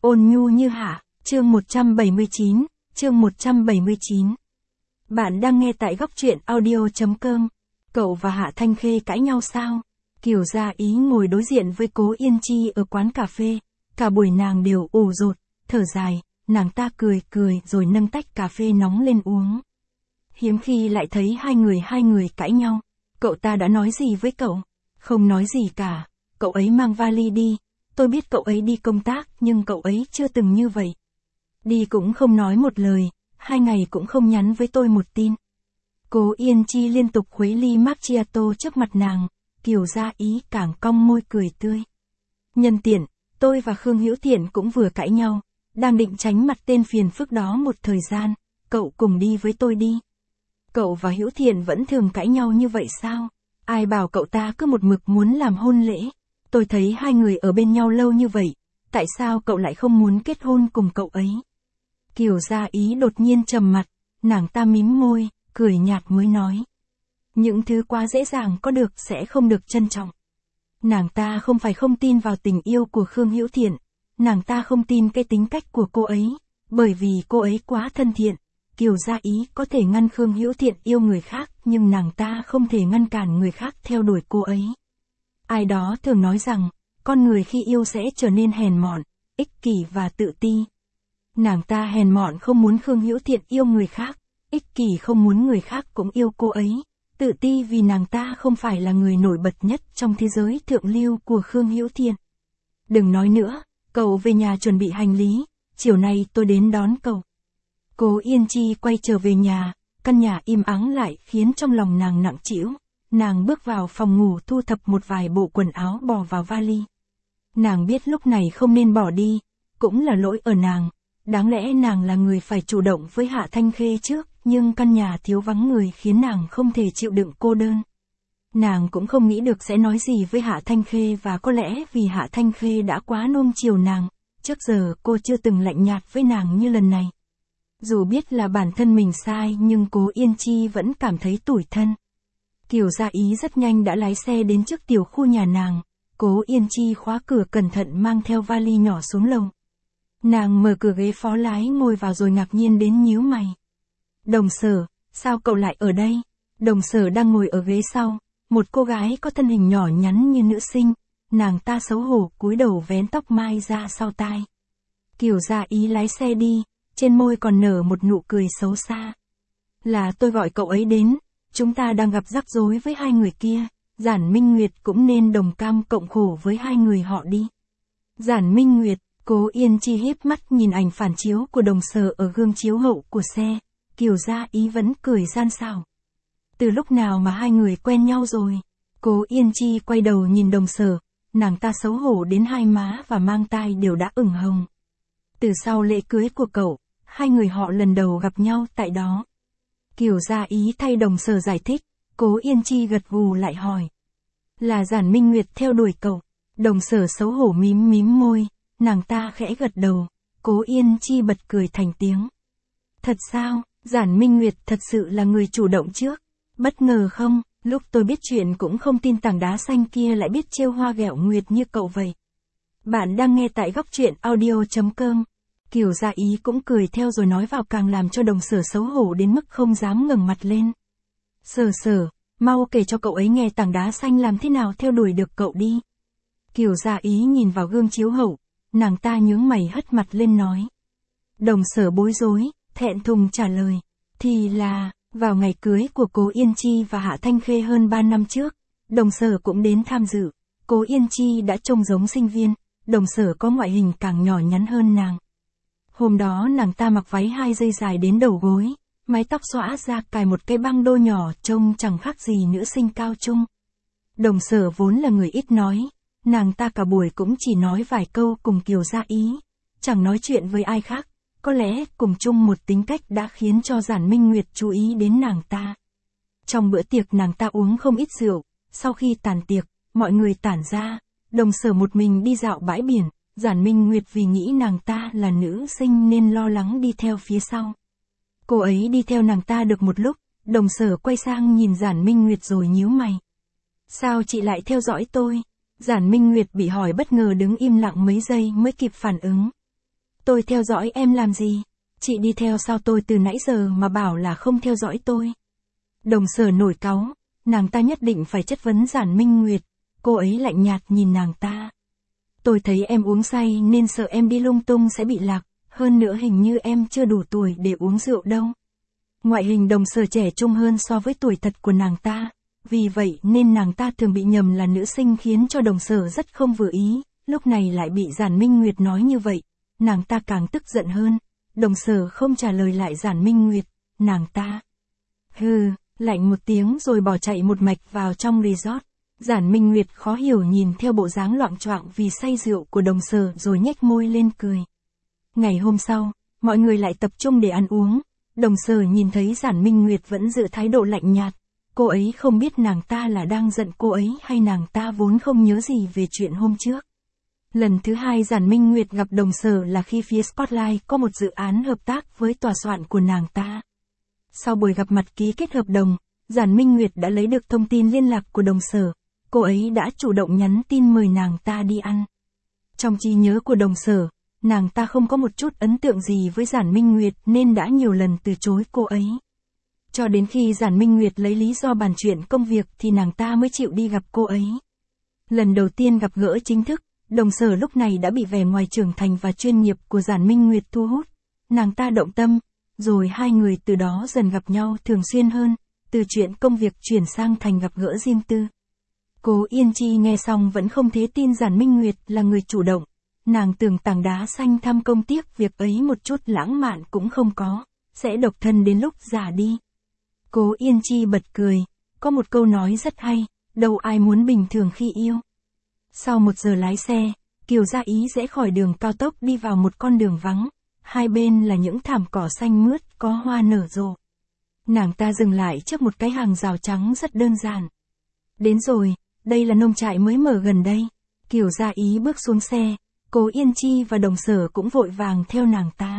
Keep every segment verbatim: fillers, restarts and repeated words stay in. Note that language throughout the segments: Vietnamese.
Ôn nhu như hạ, chương một trăm bảy mươi chín, chương một trăm bảy mươi chín. Bạn đang nghe tại góc truyện audio chấm com. Cậu và Hạ Thanh Khê cãi nhau sao? Kiều Gia Ý ngồi đối diện với Cố Yên Chi ở quán cà phê, cả buổi nàng đều ủ rột, thở dài, nàng ta cười cười rồi nâng tách cà phê nóng lên uống. Hiếm khi lại thấy hai người hai người cãi nhau. Cậu ta đã nói gì với cậu? Không nói gì cả, cậu ấy mang vali đi. Tôi biết cậu ấy đi công tác nhưng cậu ấy chưa từng như vậy. Đi cũng không nói một lời, hai ngày cũng không nhắn với tôi một tin. Cố Yên Chi liên tục khuấy ly macchiato trước mặt nàng, Kiều Gia Ý càng cong môi cười tươi. Nhân tiện, tôi và Khương Hữu Thiện cũng vừa cãi nhau, đang định tránh mặt tên phiền phức đó một thời gian, cậu cùng đi với tôi đi. Cậu và Hữu Thiện vẫn thường cãi nhau như vậy sao? Ai bảo cậu ta cứ một mực muốn làm hôn lễ? Tôi thấy hai người ở bên nhau lâu như vậy, tại sao cậu lại không muốn kết hôn cùng cậu ấy? Kiều Gia Ý đột nhiên trầm mặt, nàng ta mím môi, cười nhạt mới nói. Những thứ quá dễ dàng có được sẽ không được trân trọng. Nàng ta không phải không tin vào tình yêu của Khương Hữu Thiện, nàng ta không tin cái tính cách của cô ấy, bởi vì cô ấy quá thân thiện. Kiều Gia Ý có thể ngăn Khương Hữu Thiện yêu người khác nhưng nàng ta không thể ngăn cản người khác theo đuổi cô ấy. Ai đó thường nói rằng, con người khi yêu sẽ trở nên hèn mọn, ích kỷ và tự ti. Nàng ta hèn mọn không muốn Khương Hữu Thiện yêu người khác, ích kỷ không muốn người khác cũng yêu cô ấy, tự ti vì nàng ta không phải là người nổi bật nhất trong thế giới thượng lưu của Khương Hữu Thiện. Đừng nói nữa, cậu về nhà chuẩn bị hành lý, chiều nay tôi đến đón cậu. Cố Yên Chi quay trở về nhà, căn nhà im ắng lại khiến trong lòng nàng nặng trĩu. Nàng bước vào phòng ngủ thu thập một vài bộ quần áo bỏ vào vali. Nàng biết lúc này không nên bỏ đi, cũng là lỗi ở nàng. Đáng lẽ nàng là người phải chủ động với Hạ Thanh Khê trước, nhưng căn nhà thiếu vắng người khiến nàng không thể chịu đựng cô đơn. Nàng cũng không nghĩ được sẽ nói gì với Hạ Thanh Khê và có lẽ vì Hạ Thanh Khê đã quá nuông chiều nàng, trước giờ cô chưa từng lạnh nhạt với nàng như lần này. Dù biết là bản thân mình sai nhưng Cố Yên Chi vẫn cảm thấy tủi thân. Kiều Gia Ý rất nhanh đã lái xe đến trước tiểu khu nhà nàng, Cố Yên Chi khóa cửa cẩn thận mang theo vali nhỏ xuống lầu. Nàng mở cửa ghế phó lái ngồi vào rồi ngạc nhiên đến nhíu mày. Đồng Sở, sao cậu lại ở đây? Đồng Sở đang ngồi ở ghế sau, một cô gái có thân hình nhỏ nhắn như nữ sinh, nàng ta xấu hổ cúi đầu vén tóc mai ra sau tai. Kiều Gia Ý lái xe đi, trên môi còn nở một nụ cười xấu xa. Là tôi gọi cậu ấy đến. Chúng ta đang gặp rắc rối với hai người kia, Giản Minh Nguyệt cũng nên đồng cam cộng khổ với hai người họ đi. Giản Minh Nguyệt, Cố Yên Chi híp mắt nhìn ảnh phản chiếu của Đồng Sở ở gương chiếu hậu của xe, Kiều Gia Ý vẫn cười gian xảo. Từ lúc nào mà hai người quen nhau rồi? Cố Yên Chi quay đầu nhìn Đồng Sở, nàng ta xấu hổ đến hai má và mang tai đều đã ửng hồng. Từ sau lễ cưới của cậu, hai người họ lần đầu gặp nhau tại đó. Kiều Gia Ý thay Đồng Sở giải thích, Cố Yên Chi gật gù lại hỏi. Là Giản Minh Nguyệt theo đuổi cậu. Đồng Sở xấu hổ mím mím môi, nàng ta khẽ gật đầu, Cố Yên Chi bật cười thành tiếng. Thật sao, Giản Minh Nguyệt thật sự là người chủ động trước? Bất ngờ không, lúc tôi biết chuyện cũng không tin tảng đá xanh kia lại biết trêu hoa ghẹo nguyệt như cậu vậy. Bạn đang nghe tại góc truyện audio chấm com. Kiều Gia Ý cũng cười theo rồi nói vào càng làm cho Đồng Sở xấu hổ đến mức không dám ngẩng mặt lên. Sở Sở, mau kể cho cậu ấy nghe tảng đá xanh làm thế nào theo đuổi được cậu đi. Kiều Gia Ý nhìn vào gương chiếu hậu, nàng ta nhướng mày hất mặt lên nói. Đồng Sở bối rối, thẹn thùng trả lời. Thì là, vào ngày cưới của Cố Yên Chi và Hạ Thanh Khê hơn ba năm trước, Đồng Sở cũng đến tham dự. Cố Yên Chi đã trông giống sinh viên, Đồng Sở có ngoại hình càng nhỏ nhắn hơn nàng. Hôm đó nàng ta mặc váy hai dây dài đến đầu gối, mái tóc xõa ra cài một cái băng đô nhỏ trông chẳng khác gì nữ sinh cao trung. Đồng Sở vốn là người ít nói, nàng ta cả buổi cũng chỉ nói vài câu cùng Kiều Gia Ý, chẳng nói chuyện với ai khác, có lẽ cùng chung một tính cách đã khiến cho Giản Minh Nguyệt chú ý đến nàng ta. Trong bữa tiệc nàng ta uống không ít rượu, sau khi tàn tiệc, mọi người tản ra, Đồng Sở một mình đi dạo bãi biển. Giản Minh Nguyệt vì nghĩ nàng ta là nữ sinh nên lo lắng đi theo phía sau. Cô ấy đi theo nàng ta được một lúc, Đồng Sở quay sang nhìn Giản Minh Nguyệt rồi nhíu mày. Sao chị lại theo dõi tôi? Giản Minh Nguyệt bị hỏi bất ngờ đứng im lặng mấy giây mới kịp phản ứng. Tôi theo dõi em làm gì? Chị đi theo sao tôi từ nãy giờ mà bảo là không theo dõi tôi? Đồng Sở nổi cáu, nàng ta nhất định phải chất vấn Giản Minh Nguyệt, cô ấy lạnh nhạt nhìn nàng ta. Tôi thấy em uống say nên sợ em đi lung tung sẽ bị lạc, hơn nữa hình như em chưa đủ tuổi để uống rượu đâu. Ngoại hình Đồng Sở trẻ trung hơn so với tuổi thật của nàng ta, vì vậy nên nàng ta thường bị nhầm là nữ sinh khiến cho Đồng Sở rất không vừa ý, lúc này lại bị Giản Minh Nguyệt nói như vậy, nàng ta càng tức giận hơn. Đồng Sở không trả lời lại Giản Minh Nguyệt, nàng ta hừ, lạnh một tiếng rồi bỏ chạy một mạch vào trong resort. Giản Minh Nguyệt khó hiểu nhìn theo bộ dáng loạng choạng vì say rượu của Đồng Sở rồi nhếch môi lên cười. Ngày hôm sau, mọi người lại tập trung để ăn uống. Đồng Sở nhìn thấy Giản Minh Nguyệt vẫn giữ thái độ lạnh nhạt. Cô ấy không biết nàng ta là đang giận cô ấy hay nàng ta vốn không nhớ gì về chuyện hôm trước. Lần thứ hai Giản Minh Nguyệt gặp Đồng Sở là khi phía Spotlight có một dự án hợp tác với tòa soạn của nàng ta. Sau buổi gặp mặt ký kết hợp đồng, Giản Minh Nguyệt đã lấy được thông tin liên lạc của Đồng Sở. Cô ấy đã chủ động nhắn tin mời nàng ta đi ăn. Trong trí nhớ của Đồng Sở, nàng ta không có một chút ấn tượng gì với Giản Minh Nguyệt nên đã nhiều lần từ chối cô ấy. Cho đến khi Giản Minh Nguyệt lấy lý do bàn chuyện công việc thì nàng ta mới chịu đi gặp cô ấy. Lần đầu tiên gặp gỡ chính thức, Đồng Sở lúc này đã bị vẻ ngoài trưởng thành và chuyên nghiệp của Giản Minh Nguyệt thu hút. Nàng ta động tâm, rồi hai người từ đó dần gặp nhau thường xuyên hơn, từ chuyện công việc chuyển sang thành gặp gỡ riêng tư. Cố Yên Chi nghe xong vẫn không thể tin Giản Minh Nguyệt là người chủ động. Nàng tưởng tảng đá xanh thăm công tiếc việc ấy một chút lãng mạn cũng không có, sẽ độc thân đến lúc già đi. Cố Yên Chi bật cười, có một câu nói rất hay, đâu ai muốn bình thường khi yêu. Sau một giờ lái xe, Kiều Gia Ý rẽ khỏi đường cao tốc đi vào một con đường vắng, hai bên là những thảm cỏ xanh mướt có hoa nở rộ. Nàng ta dừng lại trước một cái hàng rào trắng rất đơn giản. Đến rồi, đây là nông trại mới mở gần đây. Kiều Gia Ý bước xuống xe, Cố Yên Chi và Đồng Sở cũng vội vàng theo nàng ta.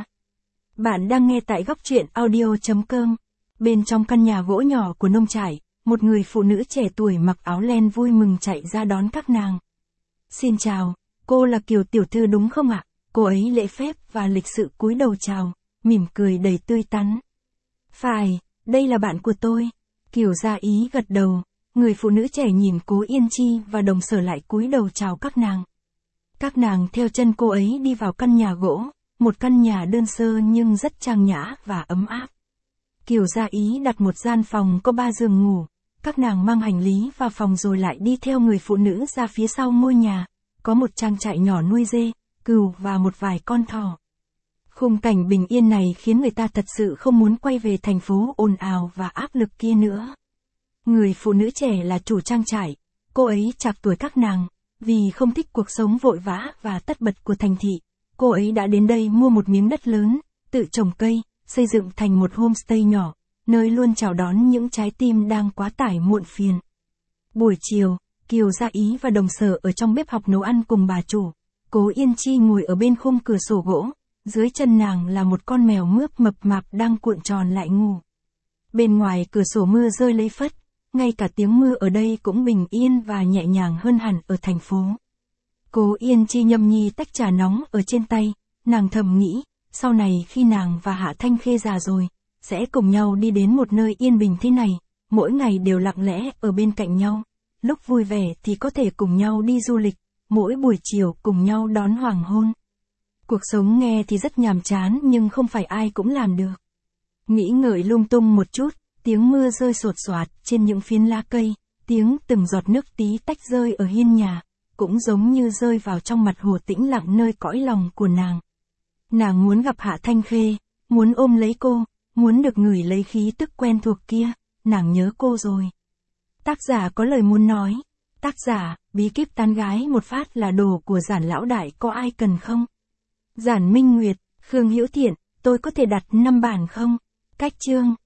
Bạn đang nghe tại góc truyện audio chấm com. Bên trong căn nhà gỗ nhỏ của nông trại, một người phụ nữ trẻ tuổi mặc áo len vui mừng chạy ra đón các nàng. Xin chào, cô là Kiều tiểu thư đúng không ạ? Cô ấy lễ phép và lịch sự cúi đầu chào, mỉm cười đầy tươi tắn. Phải, đây là bạn của tôi. Kiều Gia Ý gật đầu, người phụ nữ trẻ nhìn Cố Yên Chi và Đồng Sở lại cúi đầu chào các nàng. Các nàng theo chân cô ấy đi vào căn nhà gỗ, một căn nhà đơn sơ nhưng rất trang nhã và ấm áp. Kiều Gia Ý đặt một gian phòng có ba giường ngủ, các nàng mang hành lý vào phòng rồi lại đi theo người phụ nữ ra phía sau ngôi nhà, có một trang trại nhỏ nuôi dê, cừu và một vài con thỏ. Khung cảnh bình yên này khiến người ta thật sự không muốn quay về thành phố ồn ào và áp lực kia nữa. Người phụ nữ trẻ là chủ trang trại, cô ấy trạc tuổi các nàng, vì không thích cuộc sống vội vã và tất bật của thành thị, cô ấy đã đến đây mua một miếng đất lớn, tự trồng cây, xây dựng thành một homestay nhỏ, nơi luôn chào đón những trái tim đang quá tải muộn phiền. Buổi chiều, Kiều Gia Ý và Đồng Sở ở trong bếp học nấu ăn cùng bà chủ. Cố Yên Chi ngồi ở bên khung cửa sổ gỗ, dưới chân nàng là một con mèo mướp mập mạp đang cuộn tròn lại ngủ. Bên ngoài cửa sổ mưa rơi lấy phất, ngay cả tiếng mưa ở đây cũng bình yên và nhẹ nhàng hơn hẳn ở thành phố. Cố Yên Chi nhâm nhi tách trà nóng ở trên tay, nàng thầm nghĩ, sau này khi nàng và Hạ Thanh Khê già rồi, sẽ cùng nhau đi đến một nơi yên bình thế này, mỗi ngày đều lặng lẽ ở bên cạnh nhau, lúc vui vẻ thì có thể cùng nhau đi du lịch, mỗi buổi chiều cùng nhau đón hoàng hôn. Cuộc sống nghe thì rất nhàm chán nhưng không phải ai cũng làm được. Nghĩ ngợi lung tung một chút, tiếng mưa rơi sột soạt trên những phiến lá cây, tiếng từng giọt nước tí tách rơi ở hiên nhà, cũng giống như rơi vào trong mặt hồ tĩnh lặng nơi cõi lòng của nàng. Nàng muốn gặp Hạ Thanh Khê, muốn ôm lấy cô, muốn được ngửi lấy khí tức quen thuộc kia, nàng nhớ cô rồi. Tác giả có lời muốn nói. Tác giả, bí kíp tán gái một phát là đồ của Giản lão đại, có ai cần không? Giản Minh Nguyệt, Khương Hữu Thiện, tôi có thể đặt năm bản không? Cách chương.